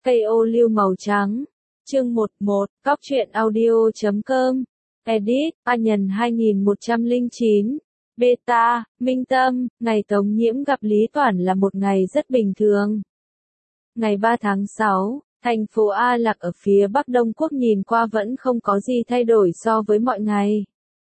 Cây ô liu màu trắng. Chương 11, Cóc truyện audio.com. Edit, A Nhân 2109. Beta, Minh Tâm, ngày Tống Nhiễm gặp Lý Toản là một ngày rất bình thường. Ngày 3 tháng 6, thành phố A Lạc ở phía Bắc Đông Quốc nhìn qua vẫn không có gì thay đổi so với mọi ngày.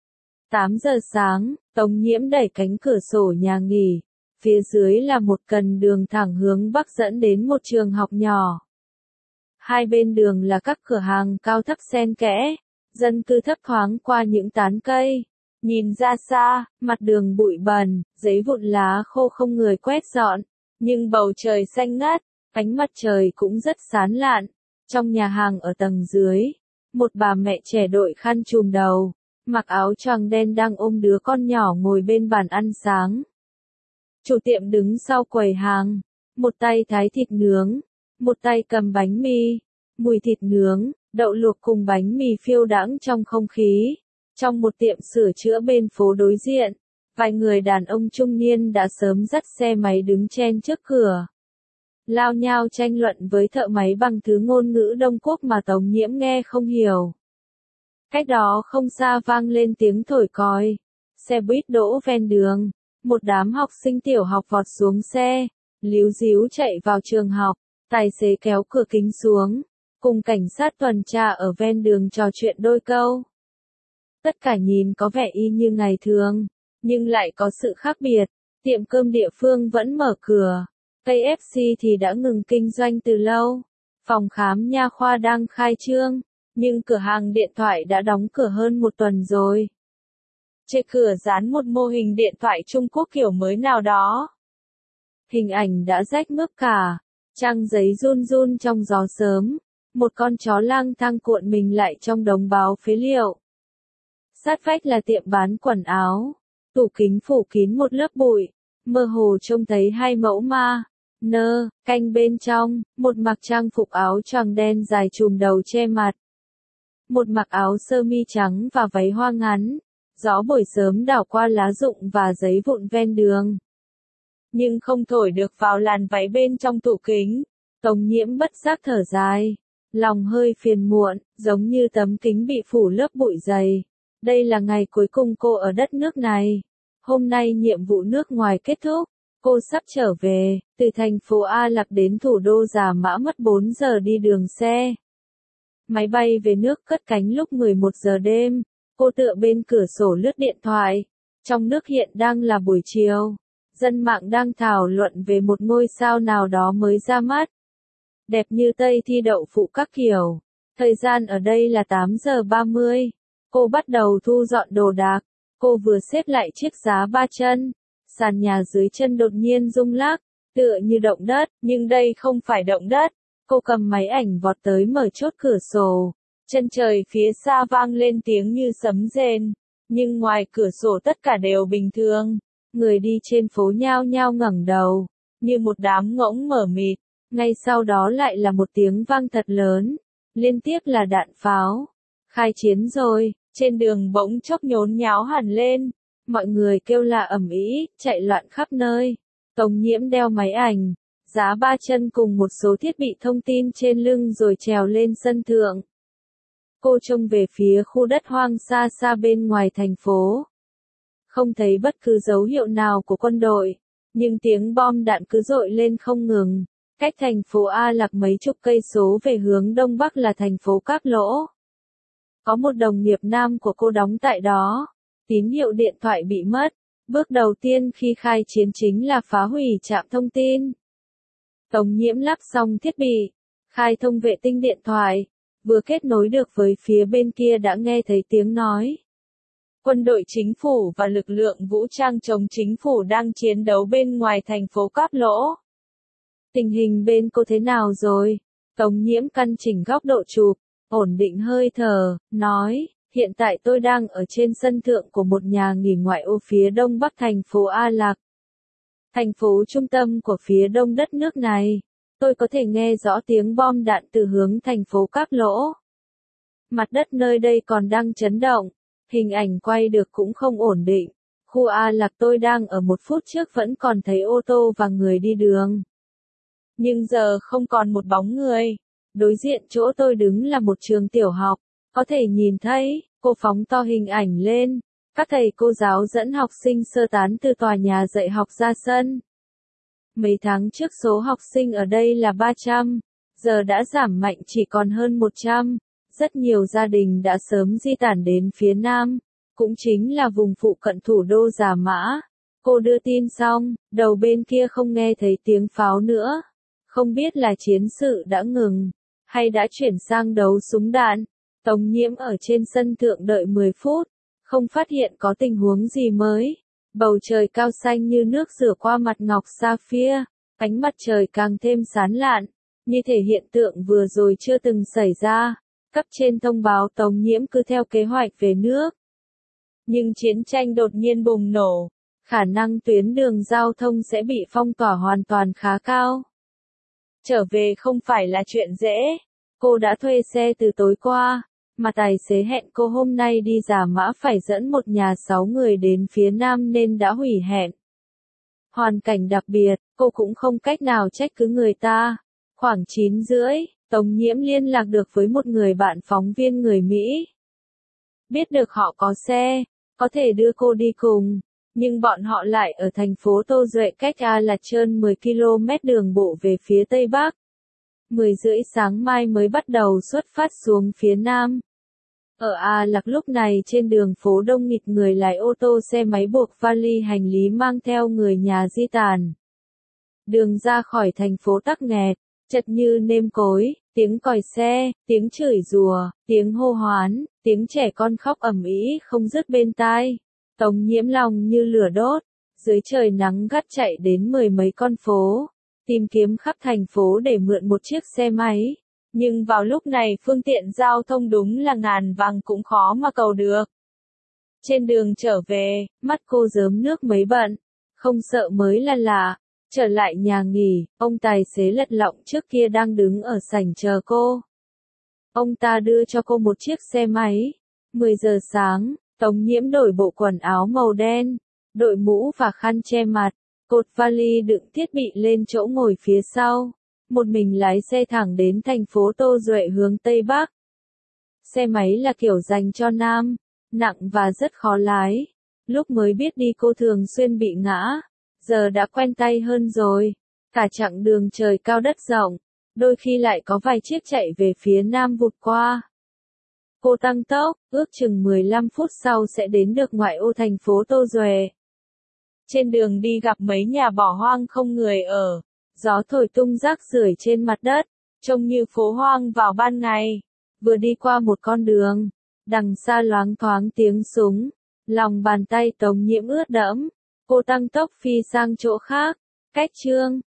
8 giờ sáng, Tống Nhiễm đẩy cánh cửa sổ nhà nghỉ. Phía dưới là một cần đường thẳng hướng Bắc dẫn đến một trường học nhỏ. Hai bên đường là các cửa hàng cao thấp xen kẽ, dân cư thấp thoáng qua những tán cây. Nhìn ra xa, mặt đường bụi bẩn, giấy vụn lá khô không người quét dọn, nhưng bầu trời xanh ngắt, ánh mặt trời cũng rất sáng lạn. Trong nhà hàng ở tầng dưới, một bà mẹ trẻ đội khăn trùm đầu, mặc áo choàng đen đang ôm đứa con nhỏ ngồi bên bàn ăn sáng. Chủ tiệm đứng sau quầy hàng, một tay thái thịt nướng, một tay cầm bánh mì. Mùi thịt nướng, đậu luộc cùng bánh mì phiêu đãng trong không khí. Trong một tiệm sửa chữa bên phố đối diện, vài người đàn ông trung niên đã sớm dắt xe máy đứng chen trước cửa. Lao nhao tranh luận với thợ máy bằng thứ ngôn ngữ Đông Quốc mà Tống Nhiễm nghe không hiểu. Cách đó không xa vang lên tiếng thổi còi. Xe buýt đỗ ven đường. Một đám học sinh tiểu học vọt xuống xe, líu ríu chạy vào trường học. Tài xế kéo cửa kính xuống, cùng cảnh sát tuần tra ở ven đường trò chuyện đôi câu. Tất cả nhìn có vẻ y như ngày thường, nhưng lại có sự khác biệt. Tiệm cơm địa phương vẫn mở cửa, KFC thì đã ngừng kinh doanh từ lâu. Phòng khám nha khoa đang khai trương, nhưng cửa hàng điện thoại đã đóng cửa hơn một tuần rồi. Trên cửa dán một mô hình điện thoại Trung Quốc kiểu mới nào đó. Hình ảnh đã rách mướp cả, trang giấy run run trong gió sớm. Một con chó lang thang cuộn mình lại trong đống báo phế liệu. Sát vách là tiệm bán quần áo. Tủ kính phủ kín một lớp bụi. Mơ hồ trông thấy hai mẫu ma. Canh bên trong, một mặc trang phục áo choàng đen dài trùm đầu che mặt. Một mặc áo sơ mi trắng và váy hoa ngắn. Gió buổi sớm đảo qua lá rụng và giấy vụn ven đường. Nhưng không thổi được vào làn váy bên trong tủ kính. Tống Nhiễm bất giác thở dài. Lòng hơi phiền muộn, giống như tấm kính bị phủ lớp bụi dày. Đây là ngày cuối cùng cô ở đất nước này. Hôm nay nhiệm vụ nước ngoài kết thúc. Cô sắp trở về, từ thành phố A Lạc đến thủ đô Giả Mã mất 4 giờ đi đường xe. Máy bay về nước cất cánh lúc 11 giờ đêm. Cô tựa bên cửa sổ lướt điện thoại. Trong nước hiện đang là buổi chiều. Dân mạng đang thảo luận về một ngôi sao nào đó mới ra mắt. Đẹp như Tây thi đậu phụ các kiểu. Thời gian ở đây là 8 giờ 30. Cô bắt đầu thu dọn đồ đạc. Cô vừa xếp lại chiếc giá 3 chân. Sàn nhà dưới chân đột nhiên rung lắc, tựa như động đất, nhưng đây không phải động đất. Cô cầm máy ảnh vọt tới mở chốt cửa sổ. Chân trời phía xa vang lên tiếng như sấm rền. Nhưng ngoài cửa sổ tất cả đều bình thường. Người đi trên phố nhao nhao ngẩng đầu, như một đám ngỗng mở mịt. Ngay sau đó lại là một tiếng vang thật lớn, liên tiếp là đạn pháo. Khai chiến rồi, trên đường bỗng chốc nhốn nháo hẳn lên. Mọi người kêu la ầm ĩ, chạy loạn khắp nơi. Tống Nhiễm đeo máy ảnh, giá 3 chân cùng một số thiết bị thông tin trên lưng rồi trèo lên sân thượng. Cô trông về phía khu đất hoang xa xa bên ngoài thành phố. Không thấy bất cứ dấu hiệu nào của quân đội, nhưng tiếng bom đạn cứ dội lên không ngừng. Cách thành phố A Lạc mấy chục cây số về hướng đông bắc là thành phố Cáp Lỗ. Có một đồng nghiệp nam của cô đóng tại đó. Tín hiệu điện thoại bị mất. Bước đầu tiên khi khai chiến chính là phá hủy trạm thông tin. Tống Nhiễm lắp xong thiết bị, khai thông vệ tinh điện thoại, vừa kết nối được với phía bên kia đã nghe thấy tiếng nói. Quân đội chính phủ và lực lượng vũ trang chống chính phủ đang chiến đấu bên ngoài thành phố Cáp Lỗ. Tình hình bên cô thế nào rồi? Tống Nhiễm căn chỉnh góc độ chụp, ổn định hơi thở, nói, hiện tại tôi đang ở trên sân thượng của một nhà nghỉ ngoại ô phía đông bắc thành phố A Lạc. Thành phố trung tâm của phía đông đất nước này. Tôi có thể nghe rõ tiếng bom đạn từ hướng thành phố Cáp Lỗ. Mặt đất nơi đây còn đang chấn động. Hình ảnh quay được cũng không ổn định. Khu A Lạc tôi đang ở 1 phút trước vẫn còn thấy ô tô và người đi đường. Nhưng giờ không còn một bóng người. Đối diện chỗ tôi đứng là một trường tiểu học. Có thể nhìn thấy, cô phóng to hình ảnh lên. Các thầy cô giáo dẫn học sinh sơ tán từ tòa nhà dạy học ra sân. Mấy tháng trước số học sinh ở đây là 300, giờ đã giảm mạnh chỉ còn hơn 100. Rất nhiều gia đình đã sớm di tản đến phía Nam, cũng chính là vùng phụ cận thủ đô Già Mã. Cô đưa tin xong, đầu bên kia không nghe thấy tiếng pháo nữa. Không biết là chiến sự đã ngừng, hay đã chuyển sang đấu súng đạn. Tống Nhiễm ở trên sân thượng đợi 10 phút, không phát hiện có tình huống gì mới. Bầu trời cao xanh như nước rửa qua mặt ngọc sapphire, ánh mặt trời càng thêm sáng lạn, như thể hiện tượng vừa rồi chưa từng xảy ra. Cấp trên thông báo Tống Nhiễm cứ theo kế hoạch về nước. Nhưng chiến tranh đột nhiên bùng nổ, khả năng tuyến đường giao thông sẽ bị phong tỏa hoàn toàn khá cao. Trở về không phải là chuyện dễ. Cô đã thuê xe từ tối qua, mà tài xế hẹn cô hôm nay đi Già Mã phải dẫn một nhà 6 người đến phía Nam nên đã hủy hẹn. Hoàn cảnh đặc biệt, cô cũng không cách nào trách cứ người ta. Khoảng 9:30, Tống Nhiễm liên lạc được với một người bạn phóng viên người Mỹ. Biết được họ có xe, có thể đưa cô đi cùng, nhưng bọn họ lại ở thành phố Tô Duệ cách A Lạc Chơn 10 km đường bộ về phía Tây Bắc. 10:30 sáng mai mới bắt đầu xuất phát xuống phía Nam. Ở A Lạc lúc này trên đường phố đông nghịt người lái ô tô xe máy buộc vali hành lý mang theo người nhà di tản. Đường ra khỏi thành phố tắc nghẹt, chật như nêm cối, tiếng còi xe, tiếng chửi rủa, tiếng hô hoán, tiếng trẻ con khóc ầm ĩ không dứt bên tai. Tống Nhiễm lòng như lửa đốt, dưới trời nắng gắt chạy đến 10 mấy con phố, tìm kiếm khắp thành phố để mượn một chiếc xe máy. Nhưng vào lúc này phương tiện giao thông đúng là ngàn vàng cũng khó mà cầu được. Trên đường trở về, mắt cô rớm nước mấy bận, không sợ mới là lạ. Trở lại nhà nghỉ, ông tài xế lật lọng trước kia đang đứng ở sảnh chờ cô. Ông ta đưa cho cô một chiếc xe máy. 10 giờ sáng, Tống Nhiễm đổi bộ quần áo màu đen, đội mũ và khăn che mặt, cột vali đựng thiết bị lên chỗ ngồi phía sau. Một mình lái xe thẳng đến thành phố Tô Duệ hướng Tây Bắc. Xe máy là kiểu dành cho nam, nặng và rất khó lái. Lúc mới biết đi cô thường xuyên bị ngã, giờ đã quen tay hơn rồi. Cả chặng đường trời cao đất rộng, đôi khi lại có vài chiếc chạy về phía Nam vụt qua. Cô tăng tốc, ước chừng 15 phút sau sẽ đến được ngoại ô thành phố Tô Duệ. Trên đường đi gặp mấy nhà bỏ hoang không người ở. Gió thổi tung rác rưởi trên mặt đất, trông như phố hoang vào ban ngày. Vừa đi qua một con đường, đằng xa loáng thoáng tiếng súng, lòng bàn tay Tống Nhiễm ướt đẫm. Cô tăng tốc phi sang chỗ khác. Cách chương